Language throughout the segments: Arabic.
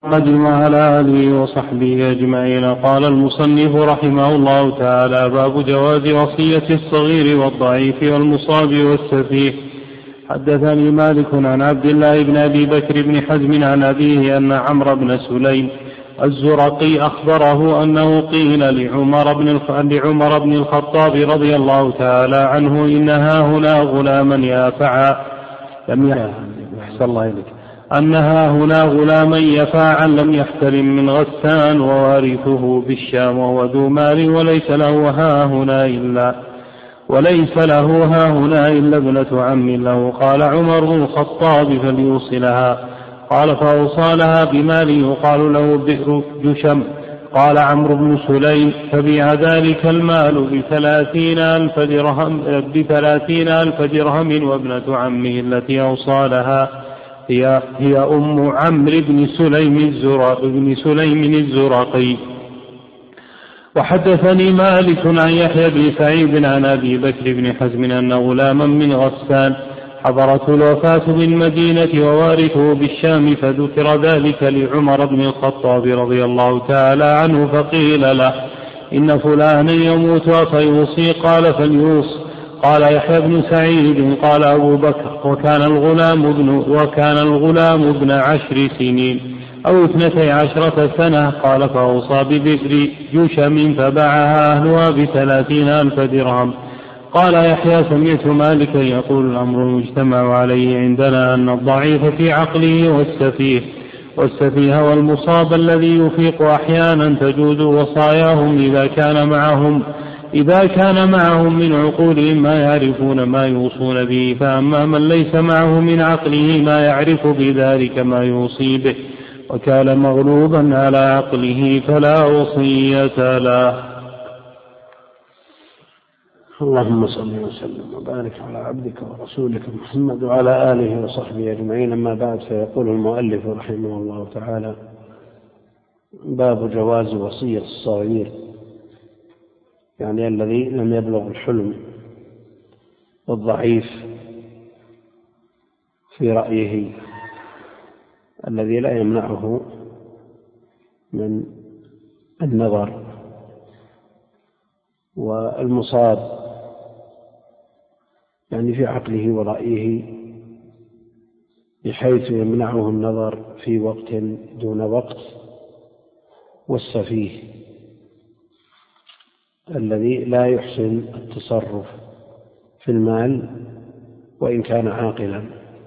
محمد وعلى آله وصحبه أجمعين. قال المصنف رحمه الله تعالى: باب جواز وصية الصغير والضعيف والمصاب والسفيه. حدثني مالك عن عبد الله بن أبي بكر بن حزم عن أبيه أن عمرو بن سليم الزرقي أخبره أنه قيل لعمر بن الخطاب رضي الله تعالى عنه: إن هاهنا غلاما يافعا لم يحتلم من غسان ووارثه بالشام وهو ذو مال وليس له هاهنا إلا ابنة عم له. قال عمر بن الخطاب: فليوصلها. قال: فأوصى لها بمال يقال له بئر جشم. قال عمرو بن سليم: فبيع ذلك المال ب30,000 درهم وابنة عمه التي أوصى لها هي أم عمرو بن سليم الزرقي. وحدثني مالك عن يحيى بن سعيد عن أبي بكر بن حزم أن غلاما من غسان حضرته الوفاة بالمدينة ووارثه بالشام، فذكر ذلك لعمر بن الخطاب رضي الله تعالى عنه، فقيل له: إن فلانا يموت فيوصي. قال: فليوص. قال يحيى بن سعيد: قال أبو بكر: وكان الغلام ابن 10 سنين أو 12 سنة. قال: فأوصى ببئر جشم فباعها أهلها ب30,000 درهم. قال يحيى: سمعت مالكا يقول: الأمر المجتمع عليه عندنا أن الضعيف في عقله والسفيه والمصاب الذي يفيق أحيانا تجوز وصاياهم إذا كان معهم من عقولهم ما يعرفون ما يوصون به. فأما من ليس معه من عقله ما يعرف بذلك ما يوصي به وكان مغلوبا على عقله فلا وصية له. اللهم صل وسلم وبارك على عبدك ورسولك محمد وعلى آله وصحبه أجمعين. أما بعد، فيقول المؤلف رحمه الله تعالى: باب جواز وصية الصغير، يعني الذي لم يبلغ الحلم، والضعيف في رأيه الذي لا يمنعه من النظر، والمصاب يعني في عقله ورأيه بحيث يمنعه النظر في وقت دون وقت، والسفيه الذي لا يحسن التصرف في المال وإن كان عاقلا.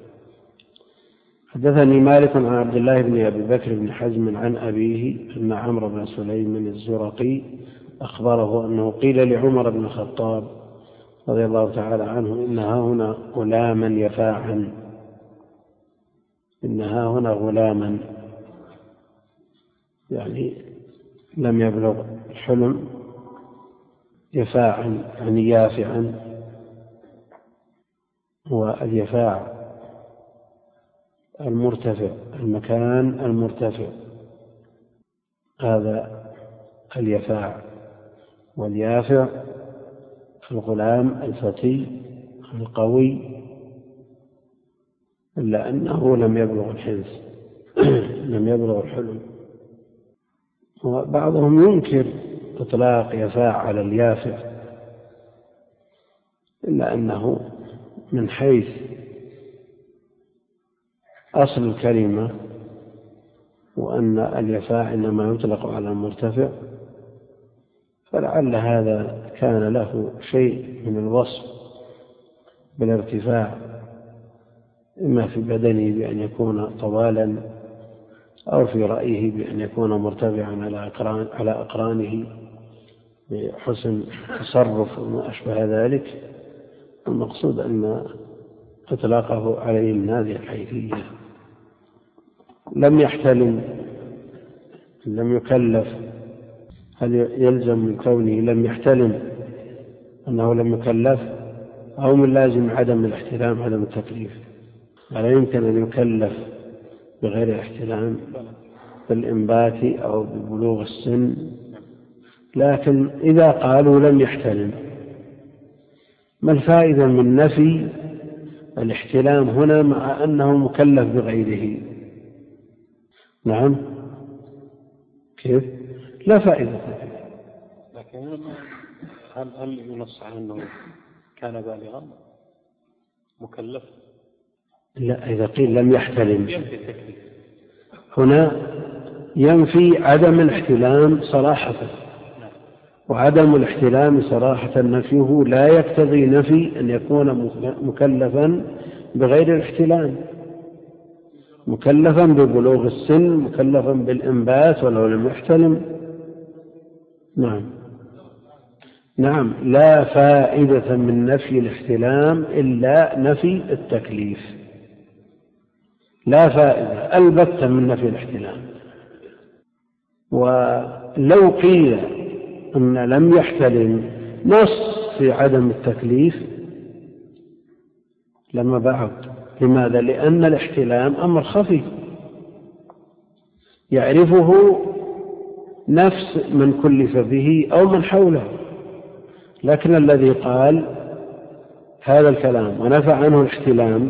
حدثني مالك عن عبد الله بن أبي بكر بن حزم عن أبيه أن عمرو بن سليم الزرقي أخبره أنه قيل لعمر بن الخطاب رضي الله تعالى عنه: إن هاهنا غلاما يعني لم يبلغ الحلم، يفاعا يعني يافعا، واليفاع المرتفع، المكان المرتفع، هذا اليفاع. واليافع الغلام الفتي القوي، إلا أنه لم يبلغ الحنث لم يبلغ الحلم. وبعضهم ينكر إطلاق يفاع على اليافع، إلا أنه من حيث أصل الكلمة وأن اليفاع إنما يطلق على المرتفع، فلعل هذا كان له شيء من الوصف بالارتفاع، إما في بدنه بأن يكون طوالا، أو في رأيه بأن يكون مرتفعا على أقرانه بحسن تصرف وما أشبه ذلك. المقصود أن إطلاقه عليه من هذه الحيثية. لم يحتلم، لم يكلف، هل يلزم من كونه لم يحتلم أنه لم يكلف، أو من لازم عدم الاحتلام عدم التكليف؟ ولا يمكن أن يكلف بغير احتلام بالإنبات أو ببلوغ السن. لكن إذا قالوا لم يحتلم، ما الفائدة من نفي الاحتلام هنا مع أنه مكلف بغيره؟ نعم، كيف؟ لا فائدة فيه. لكن هل ينص على أنه كان بالغا مكلف؟ لا، إذا قيل لم يحتلم هنا ينفي عدم الاحتلام صراحة، وعدم الاحتلام صراحة نفيه لا يقتضي نفي أن يكون مكلفا بغير الاحتلام، مكلفا ببلوغ السن، مكلفا بالإنبات ولو لم يحتلم. نعم، لا فائدة من نفي الاحتلام إلا نفي التكليف، لا فائدة البتة من نفي الاحتلام. ولو قيل أن لم يحتلم نص في عدم التكليف لما بعد. لماذا؟ لأن الاحتلام أمر خفي يعرفه نفس من كلف به أو من حوله، لكن الذي قال هذا الكلام ونفى عنه الاحتلام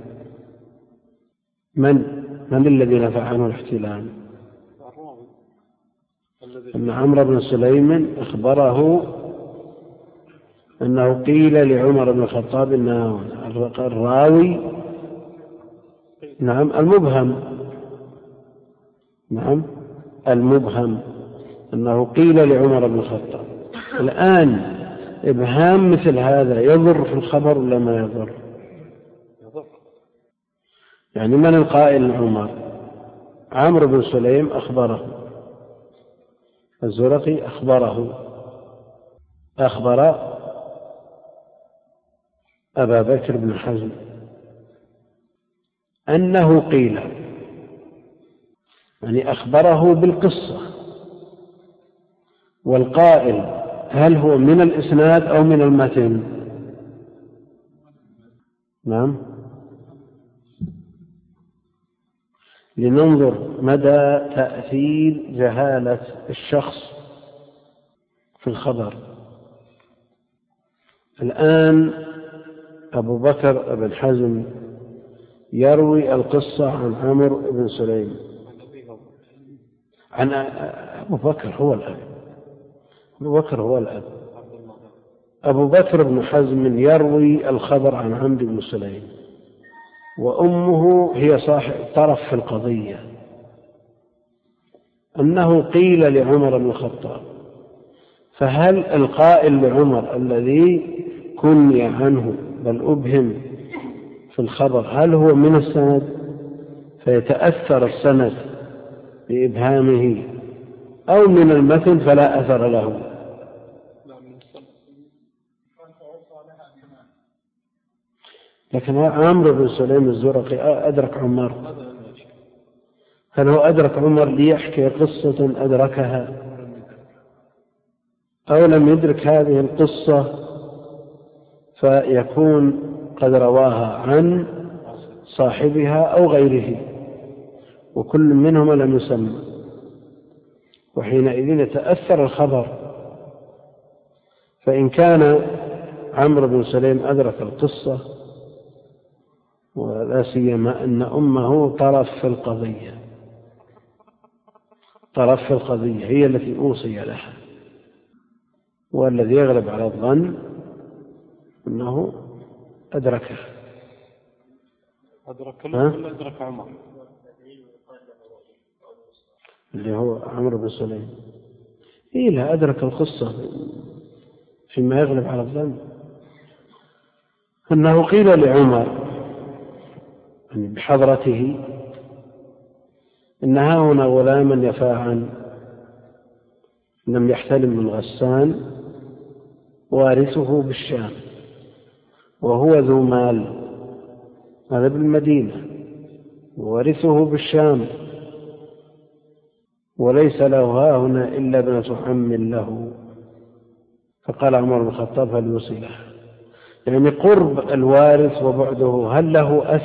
من الذي نفى عنه الاحتلام؟ أن عمرو بن سليم أخبره أنه قيل لعمر بن الخطاب أنه الراوي المبهم أنه قيل لعمر بن الخطاب. الآن إبهام مثل هذا يضر في الخبر ولا ما يضر؟ يعني من القائل لعمر؟ عمرو بن سليم أخبره، الزرقي أخبر أبا بكر بن حزم أنه قيل، يعني أخبره بالقصة، والقائل هل هو من الإسناد أو من المتن؟ نعم، لننظر مدى تأثير جهالة الشخص في الخبر. الآن أبو بكر بن حزم يروي القصة عن عمرو بن سليم، عن أبو بكر هو الأب. أبو بكر بن حزم يروي الخبر عن عمرو بن سليم، وأمه هي صاحب طرف في القضية، أنه قيل لعمر بن الخطاب. فهل القائل لعمر الذي كني عنه بل أبهم في الخبر هل هو من السند فيتأثر السند بإبهامه، أو من المتن فلا أثر له؟ لكن عمرو بن سليم الزرقي أدرك عمر، هل هو أدرك عمر ليحكي قصة أدركها، أو لم يدرك هذه القصة فيكون قد رواها عن صاحبها أو غيره، وكل منهما لم يسمى، وحينئذ يتأثر الخبر. فإن كان عمرو بن سليم أدرك القصة، ولا سيما أن أمه طرف في القضية هي التي أوصي لها، والذي يغلب على الظن أنه أدركه. أدرك عمر اللي هو عمرو بن سليم، لا أدرك القصة فيما يغلب على الظن، أنه قيل لعمر بحضرته إن هنا غلاما يفاعا لم يحتلم من غسان وارثه بالشام، وهو ذو مال، هذا بالمدينة، وارثه بالشام، وليس له هنا إلا ابنة عم له. فقال عمر بن الخطاب هل يوصله؟ يعني قرب الوارث وبعده هل له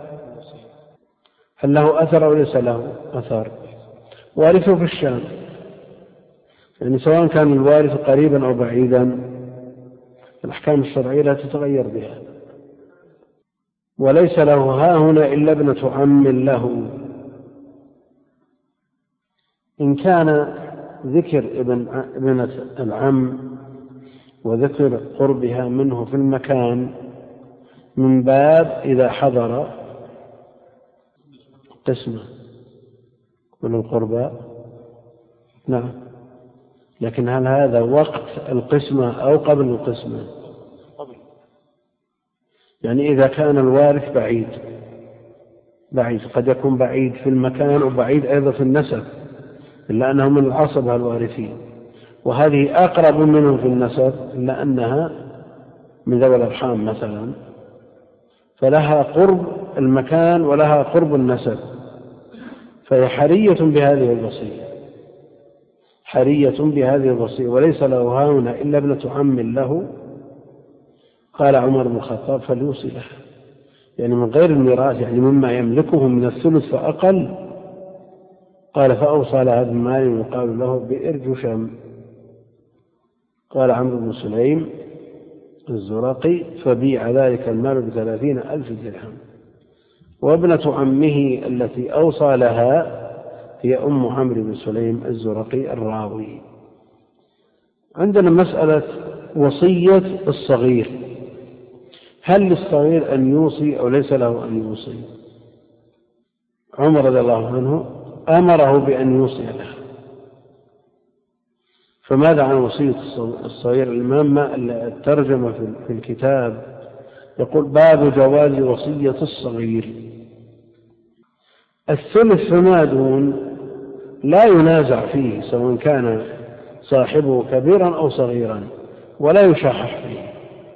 أثر أو ليس له أثر؟ وارثه في الشام، يعني سواء كان الوارث قريبا أو بعيدا الأحكام الشرعية لا تتغير بها. وليس له هنا إلا ابنة عم له. إن كان ذكر ابنة العم وذكر قربها منه في المكان من باب إذا حضر قسمة من القربى. نعم، لكن هل هذا وقت القسمة أو قبل القسمة؟ يعني إذا كان الوارث بعيد قد يكون بعيد في المكان وبعيد أيضا في النسب، إلا أنه من العصبة الوارثين، وهذه أقرب منهم في النسب إلا أنها من ذوي الأرحام مثلا، فلها قرب المكان ولها قرب النسب، فهي حرية بهذه الوصية، وليس له هاهنا إلا ابنة عم له. قال عمر بن الخطاب فليوصي له، يعني من غير الميراث، يعني مما يملكه من الثلث فأقل. قال فأوصى لها بمال يقال له بئر جشم. قال عمرو بن سليم الزرقي فبيع ذلك المال ب30,000 درهم. وابنة عمه التي أوصى لها هي أم عمرو بن سليم الزرقي الراوي. عندنا مسألة وصية الصغير، هل للصغير أن يوصي أو ليس له أن يوصي؟ عمر رضي الله عنه أمره بأن يوصي له، فماذا عن وصية الصغير؟ الإمام الترجمة في الكتاب يقول باب جواز وصية الصغير. الثلث فما دون لا ينازع فيه سواء كان صاحبه كبيرا أو صغيرا ولا يشحح فيه،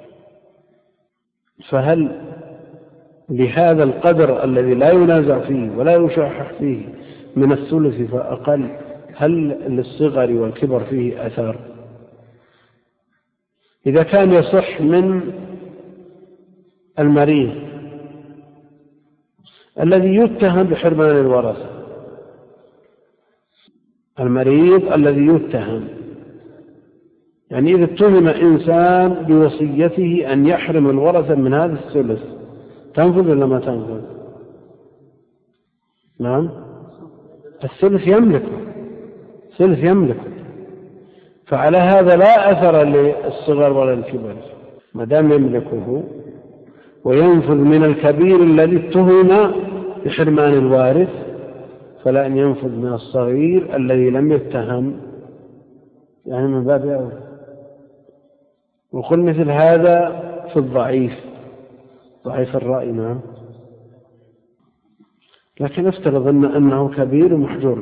فهل لهذا القدر الذي لا ينازع فيه ولا يشحح فيه من الثلث فأقل، هل للصغر والكبر فيه أثر؟ إذا كان يصح من المريض الذي يتهم بحرمان الورثة، المريض الذي يتهم، يعني إذا اتهم إنسان بوصيته أن يحرم الورثة من هذا الثلث، تنفذ ولا ما تنفذ؟ نعم، الثلث يملكه، فعلى هذا لا أثر للصغر ولا الكبر، ما دام يملكه، وينفذ من الكبير الذي اتهم بحرمان الوارث، فلا أن ينفذ من الصغير الذي لم يتهم، يعني من باب أولى. وقل مثل هذا في الضعيف الرأي. نعم، لكن افترض أنه كبير ومحجور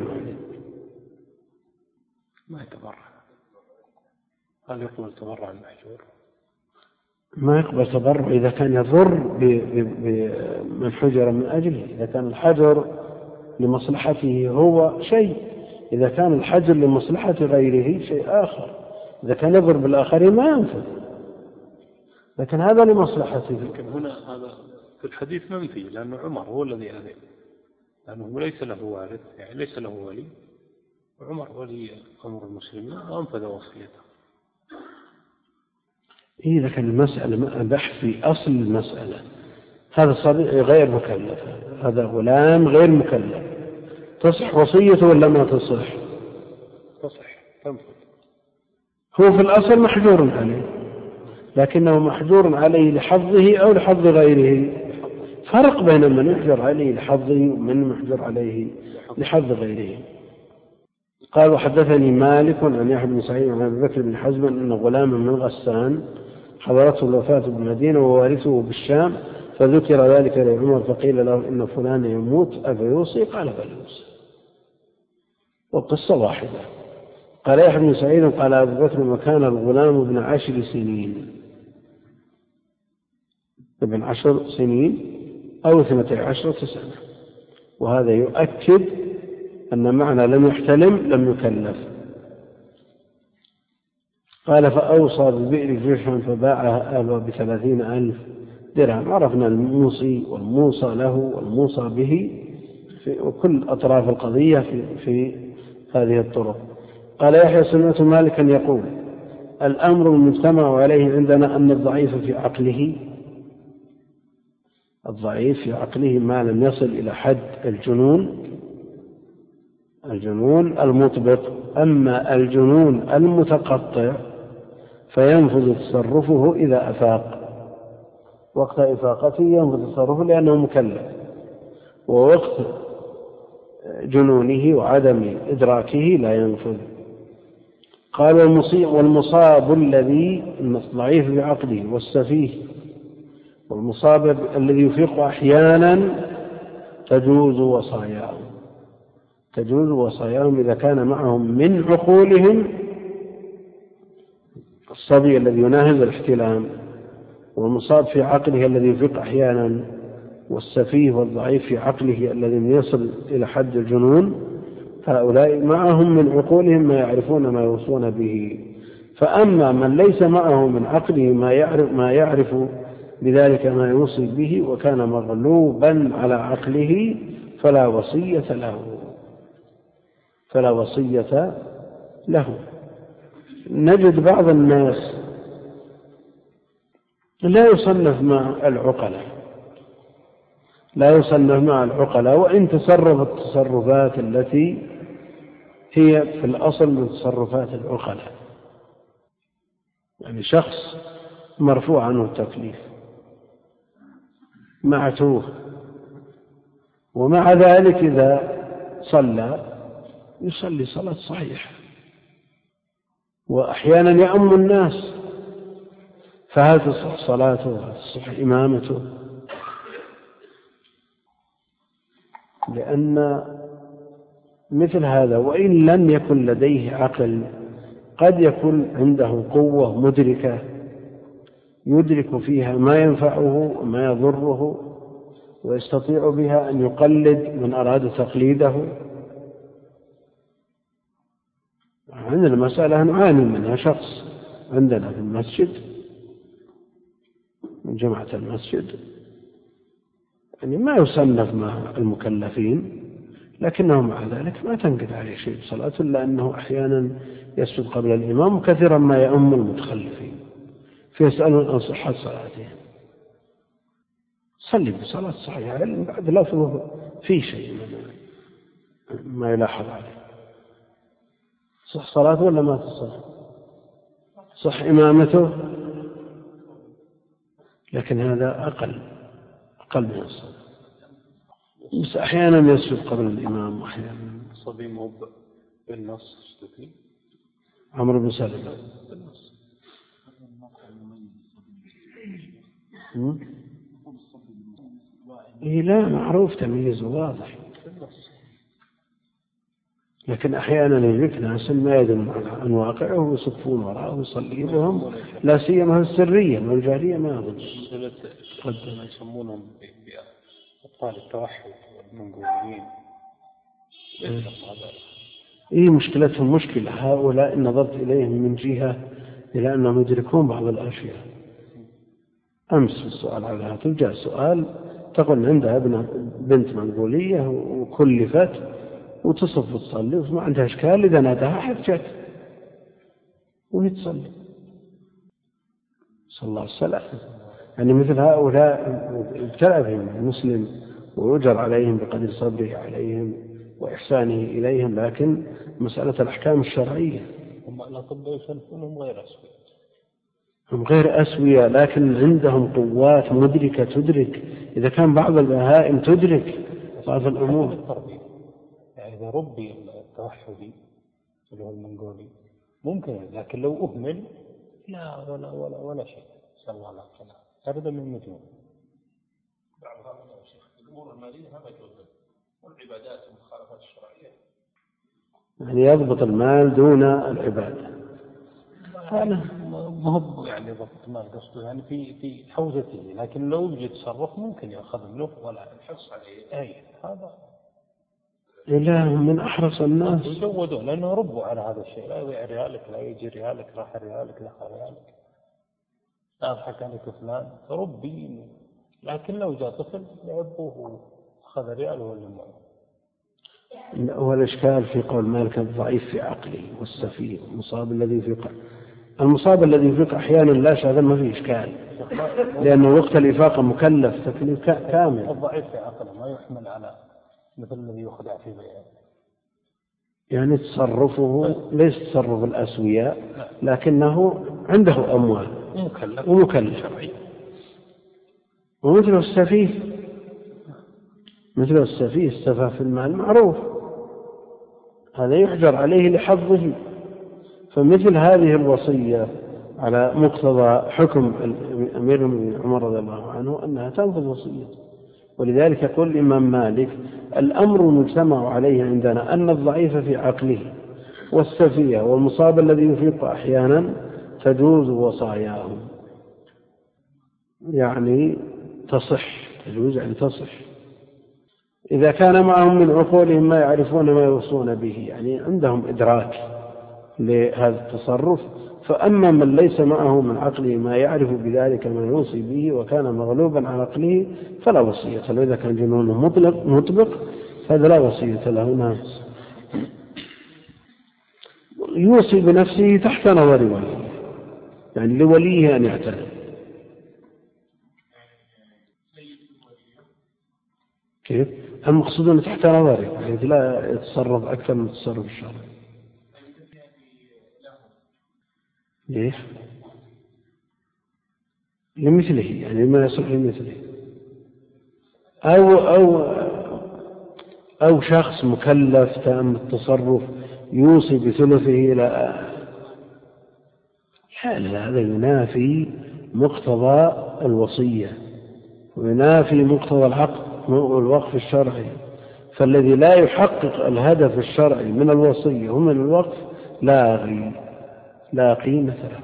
ما يتبرع، هل يقبل تبرع المحجور؟ ما يقبل تبرع إذا كان يضر بمن حجر من أجله. إذا كان الحجر لمصلحته هو شيء، إذا كان الحجر لمصلحة غيره شيء آخر. إذا كان يضر بالآخرين ما ينفذ، لكن هذا لمصلحته. لكن هنا هذا في الحديث منفي، لأن عمر هو الذي أذن، لأنه ليس له وارث، يعني ليس له ولي، وعمر ولي أمر المسلمين وأنفذ وصيته. إذا كان المسألة بحث في أصل المسألة، هذا صبي غير مكلف، هذا غلام غير مكلف، تصح وصيته ولا ما تصح؟ تصح، تنفذ. هو في الأصل محجور عليه، لكنه محجور عليه لحظه أو لحظ غيره. فرق بين من يحجر عليه لحظه ومن محجور عليه لحظ غيره. قال وحدثني مالك عن يحيى بن سعيد عن أبي بكر بن حزم أن غلاما من غسان حضرته الوفاة بالمدينة ووارثه بالشام، فذكر ذلك لعمر فقيل له إن فلان يموت أفيوصي؟ قال فليوصي، والقصة واحدة. قال يحيى بن سعيد قال أبو بكر وكان الغلام ابن 10 سنين، ابن 10 سنين أو 12 سنة، وهذا يؤكد أن معنى لم يحتلم لم يكلف. قال فأوصى ببئر جشم فباعها أهله ب30,000 درهم. عرفنا الموصي والموصى له والموصى به وكل أطراف القضية في هذه الطرق. قال يحيى سمعت مالكا يقول الأمر المجتمع عليه عندنا أن الضعيف في عقله ما لم يصل إلى حد الجنون الجنون المطبق. أما الجنون المتقطع فينفذ تصرفه إذا أفاق، وقت إفاقته ينفذ تصرفه لأنه مكلف، ووقت جنونه وعدم إدراكه لا ينفذ. قال والمصاب الذي ضعيف بعقله والسفيه، والمصاب الذي يفيق أحيانا تجوز وصاياهم إذا كان معهم من عقولهم الصبي الذي يناهز الاحتلام، والمصاب في عقله الذي يفيق أحيانا، والسفيه والضعيف في عقله الذي يصل إلى حد الجنون، هؤلاء معهم من عقولهم ما يعرفون ما يوصون به. فأما من ليس معه من عقله ما يعرف بذلك ما يوصي به وكان مغلوبا على عقله فلا وصية له. نجد بعض الناس لا يصنف مع العقلاء وإن تصرف التصرفات التي هي في الأصل من تصرفات العقلاء. يعني شخص مرفوع عنه التكليف معتوه، ومع ذلك إذا يصلي صلاة صحيحة، وأحيانا يأم الناس، فهل تصح صلاته وهل تصح إمامته؟ لأن مثل هذا وإن لم يكن لديه عقل قد يكون عنده قوة مدركة يدرك فيها ما ينفعه وما يضره، ويستطيع بها أن يقلد من أراد تقليده. عندنا مسألة نعاني منها، شخص عندنا في المسجد من جماعة المسجد يعني ما يصنف مع المكلفين، لكنه مع ذلك ما تنقض عليه شيء بصلاته، إلا أنه أحيانا يسجد قبل الإمام، وكثيرا ما يؤم المتخلفين فيسألون عن صحة صلاتهم. صلي بصلاة صحيحة بعد لا في شيء ما يلاحظ عليه. صح صلاته ولا ما تصح؟ صح إمامته، لكن هذا أقل من الصلاة. بس أحيانا يسجد قبل الإمام، وأحيانا صبي مو بالنص اشتكي عمرو بن سلمة بالنص. لا معروف تمييز واضح، لكن أحيانا يجيك ناس ما يدرون عن واقعه ويصفون وراءه ويصلي بهم، لا سيما السرية والجارية ما أظن قد يسمونهم بأبطال التوحد والمنقولين. مشكلتهم مشكلة هؤلاء إن نظرت إليهم من جهة إلى أنهم يدركون بعض الأشياء. أمس في السؤال على الهاتف جاء سؤال تقول عندها بنت منقولية وكلفت وتصف تصلي وما عندها إشكال، إذا ناداها حجت وهي تصلي. صلى الله عليه وسلم. يعني مثل هؤلاء ابتلى بهم المسلم ويجر عليهم بقدر صبره عليهم وإحسانه إليهم، لكن مسألة الأحكام الشرعية هم الأطباء يسلفونهم غير أسوية، هم غير أسوية، لكن عندهم قوات مدركة تدرك. إذا كان بعض البهائم تدرك بعض الأمور. يعني إذا ربي التوحدي اللي هو المنقولي ممكن، لكن لو أهمل لا ولا شيء. صلى الله عليه وسلم. أبدا من المجنون. بعضها من الشيخ الأمور المالية ما يجوز، والعبادات والمخالفات الشرعية يعني يضبط المال دون العبادة. أنا ما هو يعني ضبط المال قصده يعني في حوزته، لكن لو يجي تصرف ممكن يأخذ منه ولا الحرص عليه. أي هذا إلههم من أحرص الناس يزودون، لأنه ربوا على هذا الشيء. لا يضيع ريالك، لا يجي ريالك، راح ريالك، دخل ريالك، لا أضحك عليك فلان، ربي. لكن لو جاء طفل يعبوه وأخذ رياله ولا معه. هو الإشكال في قول مالك الضعيف في عقله والسفيه المصاب الذي في قلبه. المصاب الذي يفيق أحيانا لا شك هذا ما فيه إشكال، لأنه وقت الإفاقة مكلف تكليف كامل. الضعيف في عقله ما يحمل على مثل الذي يخدع في بيعه. يعني تصرفه ليس تصرف الأسوياء، لكنه عنده أموال ومكلف. ومثل السفيه، مثل السفيه السفه في المال معروف، هذا يحجر عليه لحظه. فمثل هذه الوصية على مقتضى حكم أمير المؤمنين عمر رضي الله عنه أنها تنفذ وصية. ولذلك يقول الإمام مالك: الأمر مجتمع عليه عندنا أن الضعيف في عقله والسفيه والمصاب الذي يفيق أحيانا تجوز وصاياهم، يعني تصح، تجوز يعني تصح إذا كان معهم من عقولهم ما يعرفون ما يوصون به، يعني عندهم إدراك لهذا التصرف. فأما من ليس معه من عقله ما يعرف بذلك ما يوصي به وكان مغلوبا على عقله فلا وصية له. إذا كان جنونه مطلق هذا لا وصية له. نعم. يوصي بنفسه تحت نظر وليه، يعني لوليه أن يعتني. كيف؟ المقصود أنه تحت نظره، يعني لا يتصرف أكثر من التصرف الشرعي. ليش؟ لمثله، يعني ما يصلح لمثله. أو شخص مكلف تام التصرف يوصي بثلثه إلى هذا ينافي مقتضى الوصية وينافي مقتضى العقد والوقف الشرعي. فالذي لا يحقق الهدف الشرعي من الوصية ومن الوقف لا قيمة له.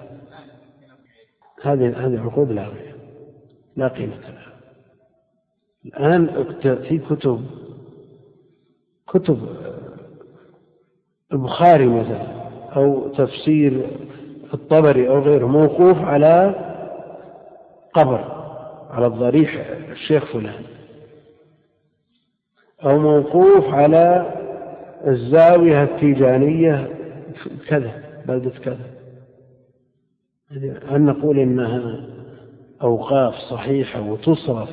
هذه عقود لاغية لا قيمة لها. الآن في كتب البخاري مثلا أو تفسير الطبري أو غيره موقوف على قبر، على الضريح الشيخ فلان، أو موقوف على الزاوية التيجانية كذا بلدة كذا. أن نقول إنها أوقاف صحيحة وتصرف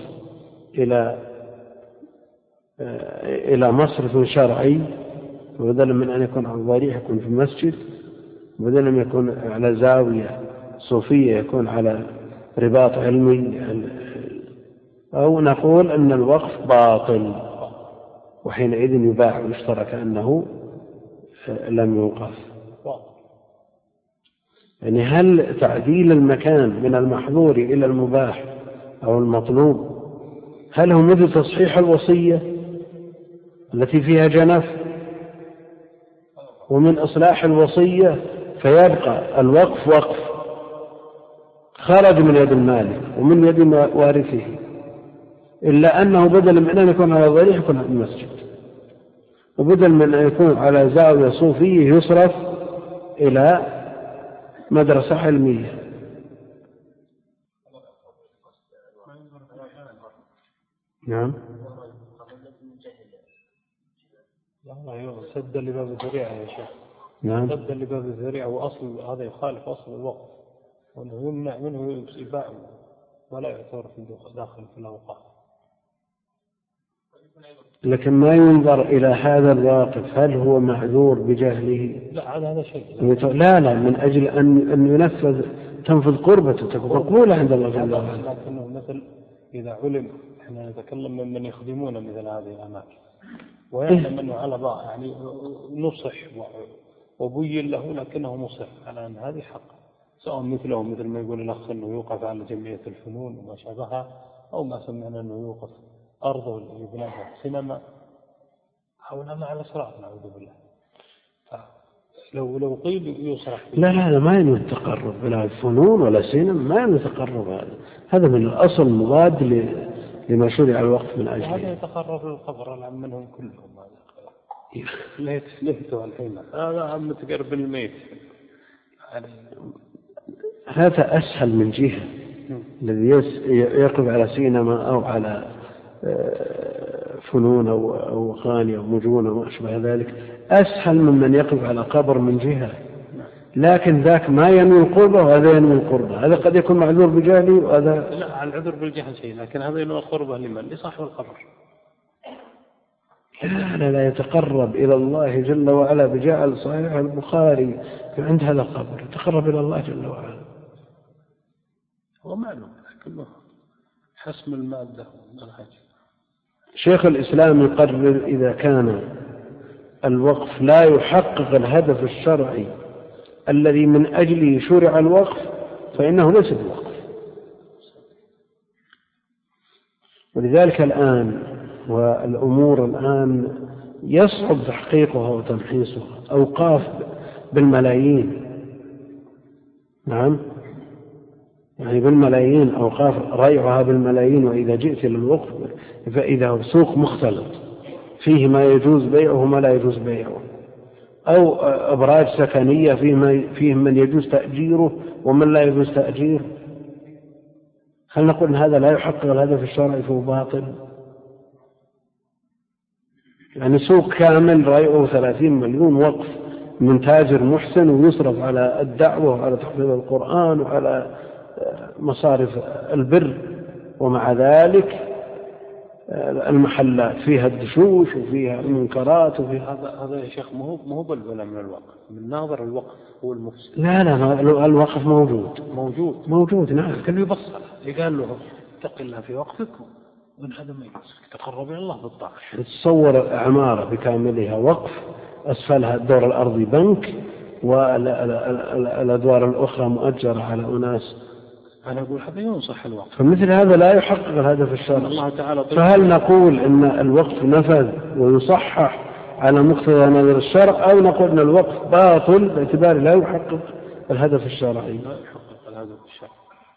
إلى مصرف شرعي، وبدلا من أن يكون على الضريح يكون في المسجد، وبدلا من يكون على زاوية صوفية يكون على رباط علمي، أو نقول أن الوقف باطل وحينئذ يباع ويشترى كأنه لم يوقف. يعني هل تعديل المكان من المحظور إلى المباح أو المطلوب هل هو مثل تصحيح الوصية التي فيها جنف؟ ومن إصلاح الوصية فيبقى الوقف وقف خرج من يد المالك ومن يد وارثه، إلا أنه بدل من أن يكون على ضريح يكون على المسجد، وبدل من أن يكون على زاوية صوفية يصرف إلى مدرسة علمية. نعم. سد لباب الذريعة يا شيخ. نعم. سد لباب الذريعة، وأصل هذا يخالف أصل الوقف، وأنه يمنع منه إباعه ولا يعتبر داخل في الأوقاف. لكن ما ينظر إلى هذا الواقف هل هو معذور بجهله؟ لا، هذا شيء. لا من أجل أن تنفذ قربته تكون مقبولة عند الله جل وعلا. لكنه مثل إذا علم، احنا نتكلم من يخدمون مثل هذه الأماكن ويعلم أنه على ضاء، يعني نصح وبين له لكنه مصح على أن هذه حق، سواء مثله مثل ما يقول الأخ أنه يوقف على جمعية الفنون وما شابهها، أو ما سمعنا أنه يوقف أرضه لبنائها سينما، حولنا على إسراف نعوذ بالله. لو قيل يصرح لا هذا ما ينوي التقرب، لا فنون ولا سينما ما ينوي التقرب، هذا من الأصل مضاد لما شرع الوقف من أجله. هذا يتقرب للقبر العام منهم كلهم، ليته الحين هذا عم تقرب الميت. هذا أسهل من جهة الذي يقف على سينما أو على فنون أو غاني أو مجون أو ما أشبه ذلك، أسهل من يقف على قبر من جهة، لكن ذاك ما ينوي القربة وهذا ينوي القربة، هذا قد يكون معذور بجهله وهذا لا، العذر بالجهل شيء، لكن هذا ينوي القربة لمن؟ لصاحب القبر. لا يتقرب إلى الله جل وعلا بجعل صحيح البخاري عند هذا القبر، يتقرب إلى الله جل وعلا. هو معلوم كله حسم المادة والمنهج. شيخ الإسلام يقرر إذا كان الوقف لا يحقق الهدف الشرعي الذي من أجله شرع الوقف فإنه ليس بوقف. ولذلك الآن والأمور الآن يصعب تحقيقها وتمحيصها، أوقاف بالملايين، نعم يعني بالملايين، أوقاف ريعها بالملايين. وإذا جئت للوقف فإذا سوق مختلط فيه ما يجوز بيعه وما لا يجوز بيعه، أو أبراج سكنية فيه من يجوز تأجيره ومن لا يجوز تأجيره، هل نقول هذا لا يحقق الهدف الشرعي فهو باطل؟ يعني سوق كامل ريعه 30 مليون وقف من تاجر محسن ويصرف على الدعوة وعلى تحفيظ القرآن وعلى مصارف البر، ومع ذلك المحلات فيها الدشوش وفيها المنكرات وفيها هذا يا شيخ مو بلبلة من الوقف، من ناظر الوقف هو المفسد. لا الوقف موجود نعم. لكن يبصر قال له اتق الله في وقفك وإن هذا ما يجوزك تقرب إلى الله بالطاعة. تصور عمارة بكاملها وقف، أسفلها الدور الأرضي بنك والأدوار الأخرى مؤجرة على أناس. أنا أقول هذا ينصح الوقف، فمثل هذا لا يحقق الهدف الشرعي. فهل نقول إن الوقف نفذ ويصحح على مقتضى نظر الشرع، أو نقول إن الوقف باطل باعتبار لا يحقق الهدف الشرعي؟ لا يحقق الهدف الشرعي.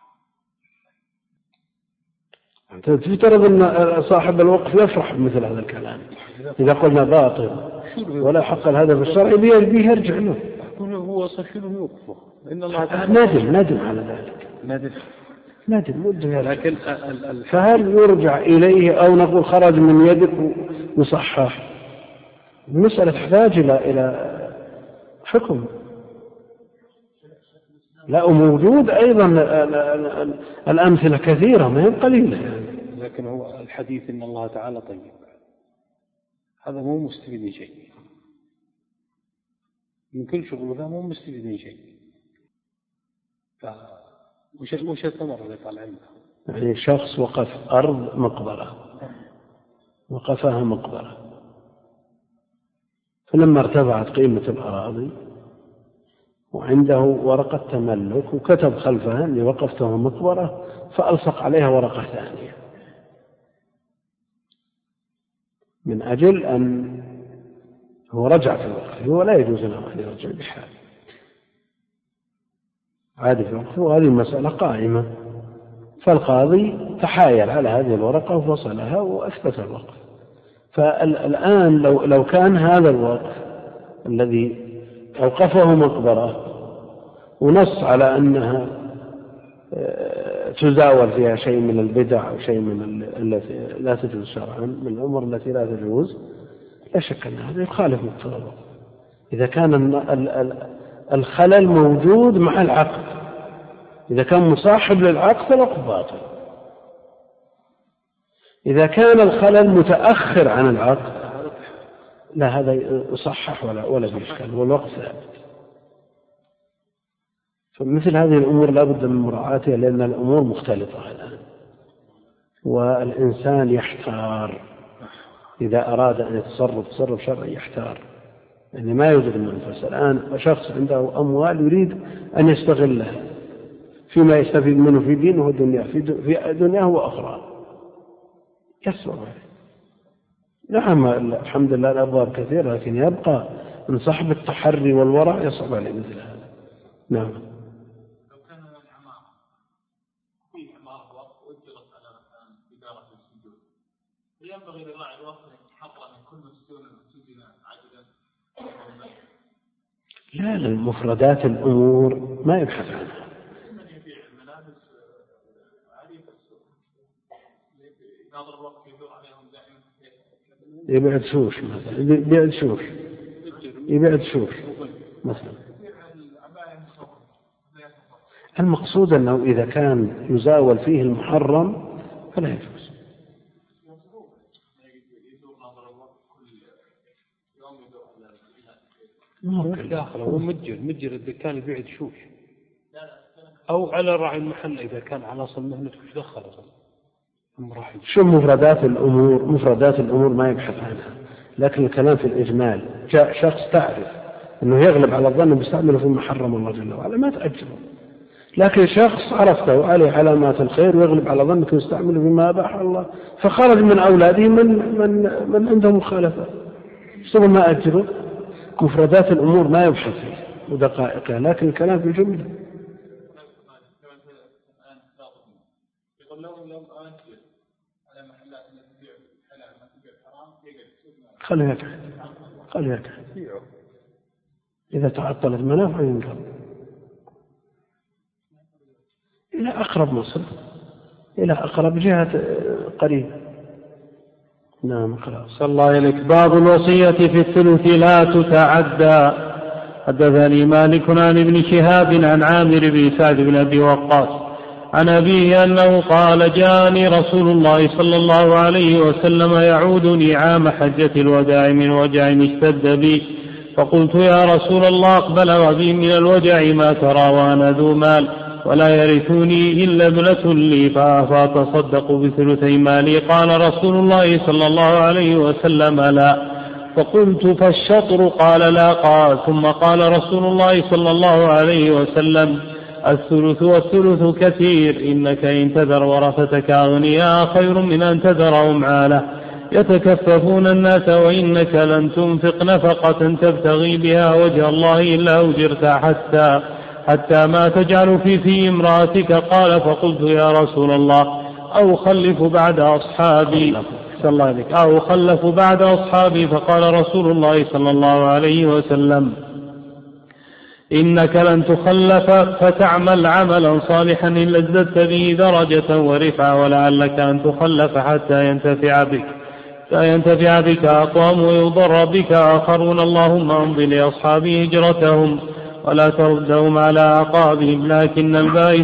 تفترض أن صاحب الوقف يفرح بمثل هذا الكلام إذا قلنا باطل ولا يحقق الهدف الشرعي بيرجع له. هو صحيح يوقفه إن الله ندم على ذلك، ندم. لكن فهل يرجع إليه أو نقول خرج من يدك وصحح؟ المسألة تحتاج إلى حكم. لا وموجود أيضا الأمثلة كثيرة ما هي قليلة يعني. لكن هو الحديث إن الله تعالى طيب، هذا مو مستفيد شيء من كل شغل، ذا مو مستفيد شيء. وش الثمرة اللي طالع عنده؟ يعني شخص وقف أرض مقبرة، وقفها مقبرة، فلما ارتفعت قيمة الأراضي وعنده ورقة تملك وكتب خلفها أني وقفتها مقبرة، فألصق عليها ورقة ثانية من أجل أن هو رجع في الوقف، هو لا يجوز له أن يرجع بحال عادي في وقفه، وهذه المسألة قائمة. فالقاضي تحايل على هذه الورقة وفصلها وأثبت الوقف. فالآن لو كان هذا الوقف الذي أوقفه مقبرة ونص على أنها تزاول فيها شيء من البدع أو شيء من التي لا تجوز شرعا، من الأمور التي لا تجوز، لا شك أن هذا يخالف مقتضى الوقف. إذا كان الخلل موجود مع العقد، إذا كان مصاحب للعقد فالوقف باطل. إذا كان الخلل متأخر عن العقد لا، هذا يصحح ولا بإشكال، والوقف ثابت. فمثل هذه الأمور لا بد من مراعاتها، لأن الأمور مختلطة الآن، والإنسان يحتار إذا أراد أن يتصرف تصرف شرعي، يحتار يعني ما يوجد المنفس. الآن شخص عنده أموال يريد أن يستغلها فيما يستفيد منه في دينه ودنياه، في دنياه وأخرى، يسوى عليه. نعم الحمد لله الأبواب كثيرة، لكن يبقى من صاحب التحري والورع يصعب عليه مثل هذا. نعم. لو كان العمارة في عمارة وقف وأجرت على إدارة السجون، ينبغي لراعي الوقف أن يتحرى من كل مسجون سجن عددا. لا، المفردات الأمور ما يبحث عنها. من يبيع الملابس عالية السوق ناظر الوقت يدور عليهم دائما. يبيع دشوش مثلا، يبيع دشوش مثلا. المقصود أنه إذا كان يزاول فيه المحرم فلا يجوز. هو متجر الدكان يبيع دشوش أو على راعي المحل إذا كان على أصل مهنة وش دخل شو مفردات الأمور ما يبحث عنها، لكن الكلام في الإجمال. جاء شخص تعرف أنه يغلب على الظن بيستعمله فيما حرم الله جل وعلا ما تأجره، لكن شخص عرفته عليه علامات الخير ويغلب على ظنك يستعمله فيما أباح الله، فخرج من أولاده من عنده مخالفة، ثم ما أجره. مفردات الأمور ما يبحث فيه ودقائقها، لكن الكلام في الجملة. خليها كحل إذا تعطلت منافع ينقل إلى أقرب مصر، إلى أقرب جهة قريب. نعم خلاص. صلى الله عليك. باب الوصية في الثلث لا تتعدى. حدثني مالك عن ابن شهاب عن عامر بن سعد بن أبي وقاص عن أبيه أنه قال جاءني رسول الله صلى الله عليه وسلم يعودني عام حجة الوداع من وجع اشتد بي، فقلت يا رسول الله أقبل بي من الوجع ما ترى وأنا ذو مال ولا يرثني إلا ابنة لي فأتصدق بثلثي مالي. قال رسول الله صلى الله عليه وسلم لا. فقلت فالشطر؟ قال لا. قال ثم قال رسول الله صلى الله عليه وسلم الثلث والثلث كثير، إنك إن تذر ورثتك أغنياء خير من أن تذرهم عالة يتكففون الناس، وإنك لن تنفق نفقة تبتغي بها وجه الله إلا أجرت حتى ما تجعل في امرأتك. قال فقلت يا رسول الله أو خلف بعد أصحابي صلى الله عليه وسلم أو خلف بعد أصحابي. فقال رسول الله صلى الله عليه وسلم إنك لن تخلف فتعمل عملا صالحا إلا ازددت به درجة ورفعة، ولعلك أن تخلف حتى ينتفع بك أقوام ويضر بك آخرون. اللهم امض لأصحابي هجرتهم ولا تردهم على أعقابهم. لكن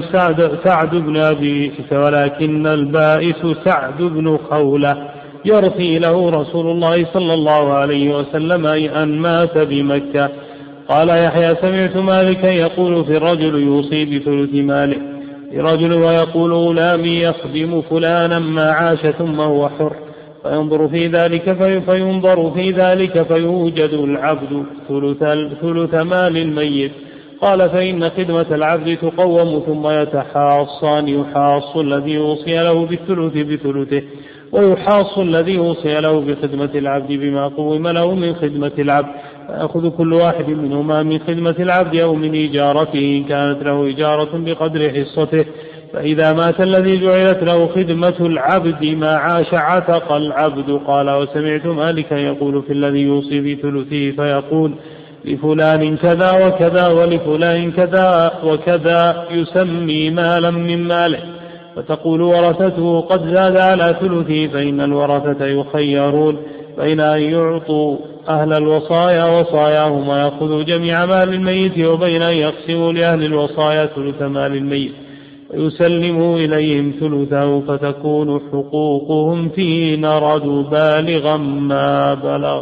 البائس سعد بن خولة يرثي له رسول الله صلى الله عليه وسلم أن مات بمكة. قال يحيى سمعت مالكا يقول في الرجل يوصي بثلث ماله لرجل ويقول غلامي يخدم فلانا ما عاش ثم هو حر، فينظر في ذلك فيوجد العبد ثلث مال الميت. قال فإن خدمة العبد تقوم ثم يتحاصان، يحاص الذي يوصي له بالثلث بثلثه ويحاص الذي يوصي له بخدمة العبد بما قوم له من خدمة العبد، فيأخذ كل واحد منهما من خدمة العبد أو من إجارته إن كانت له إجارة بقدر حصته. فإذا مات الذي جعلت له خدمة العبد ما عاش عتق العبد. قال وسمعت مالكا يقول في الذي يوصي بثلثه فيقول لفلان كذا وكذا ولفلان كذا وكذا يسمي مالا من ماله، فتقول ورثته قد زاد على ثلثه، فإن الورثة يخيرون بين أن يعطوا أهل الوصايا وصاياهم ويأخذوا جميع مال الميت، وبين أن يقسموا لأهل الوصايا ثلث مال الميت ويسلموا إليهم ثلثه، فتكون حقوقهم فيه نرد بالغا ما بلغ.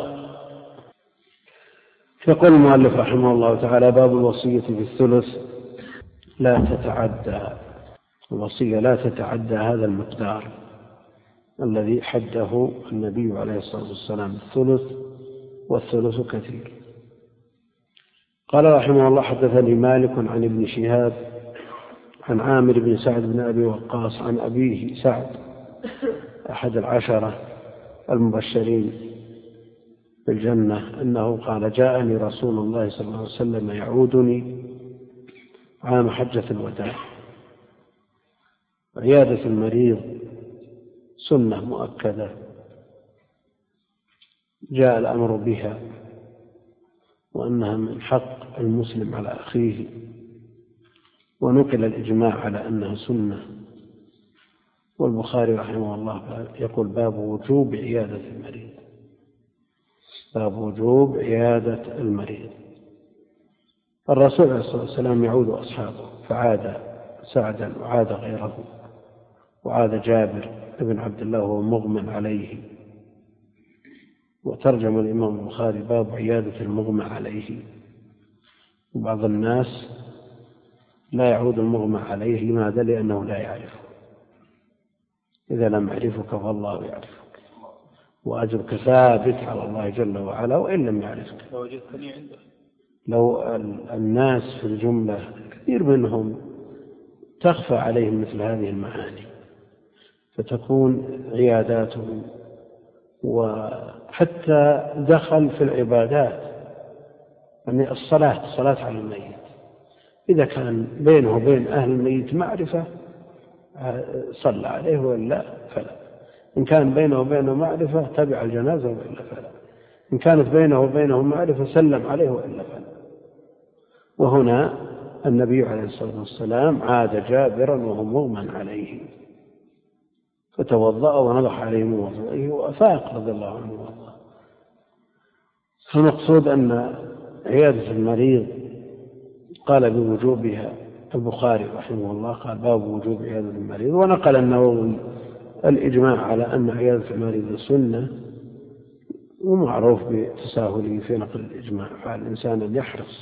يقول المؤلف رحمه الله تعالى باب الوصية في الثلث لا تتعدى. الوصية لا تتعدى هذا المقدار الذي حده النبي عليه الصلاة والسلام الثلث، والثلث كثير. قال رحمه الله حدثني مالك عن ابن شهاب عن عامر بن سعد بن أبي وقاص عن أبيه سعد أحد العشرة المبشرين بالجنة أنه قال جاءني رسول الله صلى الله عليه وسلم يعودني عام حجة الوداع. عيادة المريض سنة مؤكدة جاء الأمر بها، وأنها من حق المسلم على أخيه، ونقل الإجماع على أنها سنة. والبخاري رحمه الله يقول باب وجوب عيادة المريض، باب وجوب عيادة المريض. الرسول عليه الصلاة والسلام يعود أصحابه، فعاد سعدا وعاد غيره، وعاد جابر بن عبد الله وهو مغمى عليه. وترجم الإمام البخاري باب عيادة المغمى عليه، وبعض الناس لا يعود المغمى عليه. لماذا؟ لأنه لا يعرفه. إذا لم يعرفك فالله يعرفك، وأجرك ثابت على الله جل وعلا وإن لم يعرفك. لو الناس في الجملة كثير منهم تخفى عليهم مثل هذه المعاني، فتكون عياداتهم وحتى دخل في العبادات، يعني الصلاة على الميت، إذا كان بينه وبين أهل الميت معرفة صلى عليه وإلا فلا، إن كان بينه وبينه معرفة تبع الجنازة وإلا فلا، إن كانت بينه وبينه معرفة سلم عليه وإلا فلا. وهنا النبي عليه الصلاة والسلام عاد جابرا وهو مغمى عليه، فتوضأ ونضح عليه من وضوئه وأفاق رضي الله عنه وارضاه. فالمقصود أن عيادة المريض قال بوجوبها البخاري رحمه الله، قال باب وجوب عيادة المريض، ونقل النووي الإجماع على أن عيادة المريض سنة، ومعروف بتساهله في نقل الإجماع. فالإنسان أن